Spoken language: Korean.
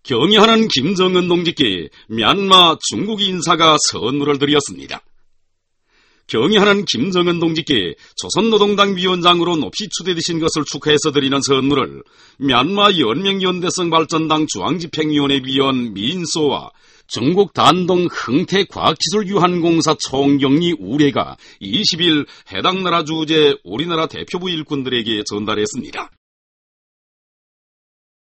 경의하는 김정은 동지께 미얀마 중국 인사가 선물을 드렸습니다. 경의하는 김정은 동지께 조선노동당 위원장으로 높이 추대되신 것을 축하해서 드리는 선물을 미얀마 연맹연대성 발전당 중앙집행위원회 위원 민소와 중국 단동 흥태과학기술유한공사 총경리 우례가 20일 해당 나라 주재 우리나라 대표부 일꾼들에게 전달했습니다.